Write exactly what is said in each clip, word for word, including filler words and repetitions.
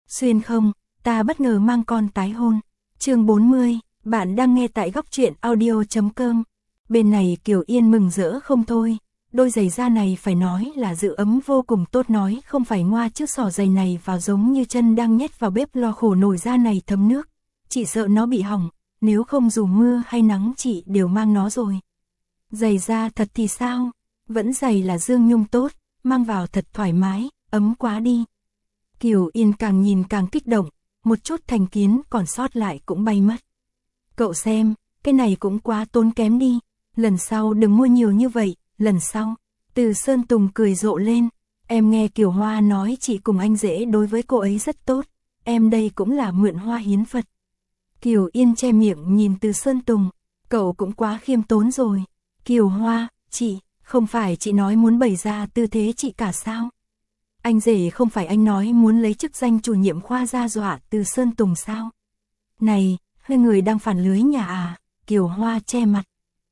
Xuyên không, ta bất ngờ mang con tái hôn. Chương bốn mươi, bạn đang nghe tại góc truyện audio chấm com. Bên này Kiều Yên mừng rỡ không thôi, đôi giày da này phải nói là giữ ấm vô cùng tốt, nói không phải ngoa chiếc xỏ giày này vào giống như chân đang nhét vào bếp lo khổ nổi da này thấm nước, chị sợ nó bị hỏng, nếu không dù mưa hay nắng chị đều mang nó rồi. Giày da thật thì sao, vẫn giày là dương nhung tốt, mang vào thật thoải mái, ấm quá đi. Kiều Yên càng nhìn càng kích động, một chút thành kiến còn sót lại cũng bay mất. Cậu xem, cái này cũng quá tốn kém đi, lần sau đừng mua nhiều như vậy, lần sau. Từ Sơn Tùng cười rộ lên, em nghe Kiều Hoa nói chị cùng anh rể đối với cô ấy rất tốt, em đây cũng là mượn hoa hiến Phật. Kiều Yên che miệng nhìn Từ Sơn Tùng, cậu cũng quá khiêm tốn rồi. Kiều Hoa, chị, không phải chị nói muốn bày ra tư thế chị cả sao? Anh rể không phải anh nói muốn lấy chức danh chủ nhiệm khoa ra dọa Từ Sơn Tùng sao? Này, hai người đang phản lưới nhà à? Kiều Hoa che mặt.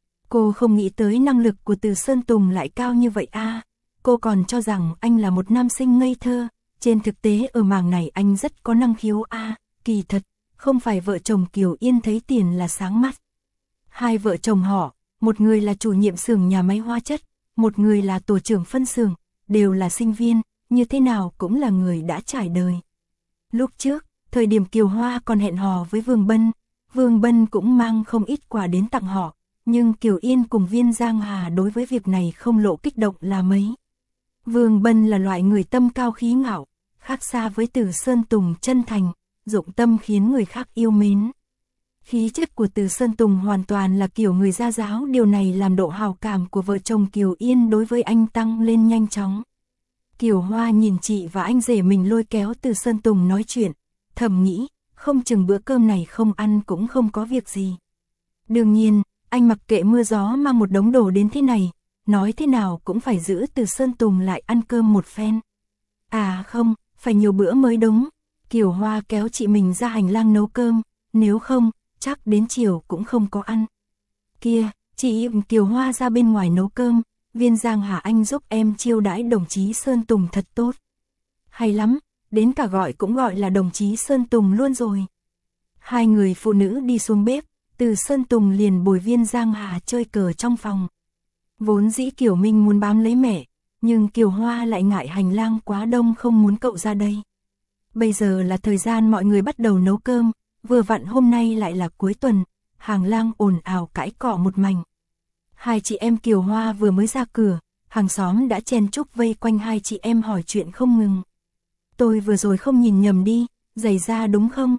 Cô không nghĩ tới năng lực của Từ Sơn Tùng lại cao như vậy à? Cô còn cho rằng anh là một nam sinh ngây thơ, trên thực tế ở mảng này anh rất có năng khiếu à? Kỳ thật, không phải vợ chồng Kiều Yên thấy tiền là sáng mắt. Hai vợ chồng họ, một người là chủ nhiệm xưởng nhà máy hóa chất, một người là tổ trưởng phân xưởng, đều là sinh viên, như thế nào cũng là người đã trải đời. Lúc trước, thời điểm Kiều Hoa còn hẹn hò với Vương Bân, Vương Bân cũng mang không ít quà đến tặng họ, nhưng Kiều Yên cùng Viên Giang Hà đối với việc này không lộ kích động là mấy. Vương Bân là loại người tâm cao khí ngạo, khác xa với Từ Sơn Tùng chân thành, dụng tâm khiến người khác yêu mến. Khí chất của Từ Sơn Tùng hoàn toàn là kiểu người gia giáo, điều này làm độ hào cảm của vợ chồng Kiều Yên đối với anh tăng lên nhanh chóng. Kiều Hoa nhìn chị và anh rể mình lôi kéo Từ Sơn Tùng nói chuyện, thầm nghĩ, không chừng bữa cơm này không ăn cũng không có việc gì. Đương nhiên, anh mặc kệ mưa gió mang một đống đồ đến thế này, nói thế nào cũng phải giữ Từ Sơn Tùng lại ăn cơm một phen. À không, phải nhiều bữa mới đúng. Kiều Hoa kéo chị mình ra hành lang nấu cơm, nếu không, chắc đến chiều cũng không có ăn. Kia, chị Kiều Hoa ra bên ngoài nấu cơm, Viên Giang Hà anh giúp em chiêu đãi đồng chí Sơn Tùng thật tốt. Hay lắm, đến cả gọi cũng gọi là đồng chí Sơn Tùng luôn rồi. Hai người phụ nữ đi xuống bếp, Từ Sơn Tùng liền bồi Viên Giang Hà chơi cờ trong phòng. Vốn dĩ Kiều Minh muốn bám lấy mẹ, nhưng Kiều Hoa lại ngại hành lang quá đông không muốn cậu ra đây. Bây giờ là thời gian mọi người bắt đầu nấu cơm, vừa vặn hôm nay lại là cuối tuần, hàng lang ồn ào cãi cọ một mảnh. Hai chị em Kiều Hoa vừa mới ra cửa, hàng xóm đã chen chúc vây quanh hai chị em hỏi chuyện không ngừng. Tôi vừa rồi không nhìn nhầm đi, giày da đúng không?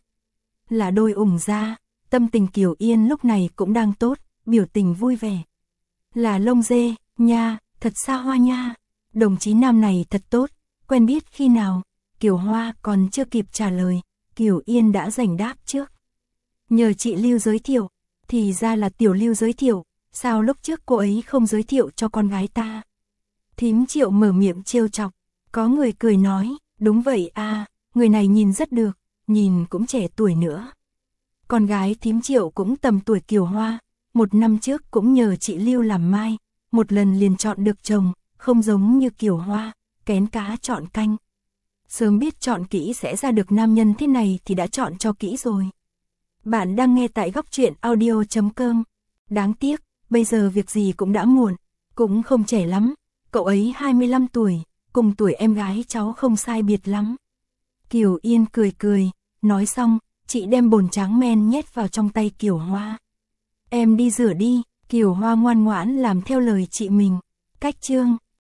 Là đôi ủng da, tâm tình Kiều Yên lúc này cũng đang tốt, biểu tình vui vẻ. Là lông dê, nha, thật xa hoa nha, đồng chí nam này thật tốt, quen biết khi nào? Kiều Hoa còn chưa kịp trả lời, Kiều Yên đã giành đáp trước. Nhờ chị Lưu giới thiệu, thì ra là Tiểu Lưu giới thiệu, sao lúc trước cô ấy không giới thiệu cho con gái ta? Thím Triệu mở miệng trêu chọc, có người cười nói, đúng vậy à, người này nhìn rất được, nhìn cũng trẻ tuổi nữa. Con gái thím Triệu cũng tầm tuổi Kiều Hoa, một năm trước cũng nhờ chị Lưu làm mai, một lần liền chọn được chồng, không giống như Kiều Hoa, kén cá chọn canh. Sớm biết chọn kỹ sẽ ra được nam nhân thế này thì đã chọn cho kỹ rồi. Bạn đang nghe tại góc truyện audio chấm com. Đáng tiếc, bây giờ việc gì cũng đã muộn, cũng không trẻ lắm, cậu ấy hai mươi lăm tuổi, cùng tuổi em gái cháu không sai biệt lắm. Kiều Yên cười cười, nói xong, chị đem bồn tráng men nhét vào trong tay Kiều Hoa. Em đi rửa đi, Kiều Hoa ngoan ngoãn làm theo lời chị mình. Cách chương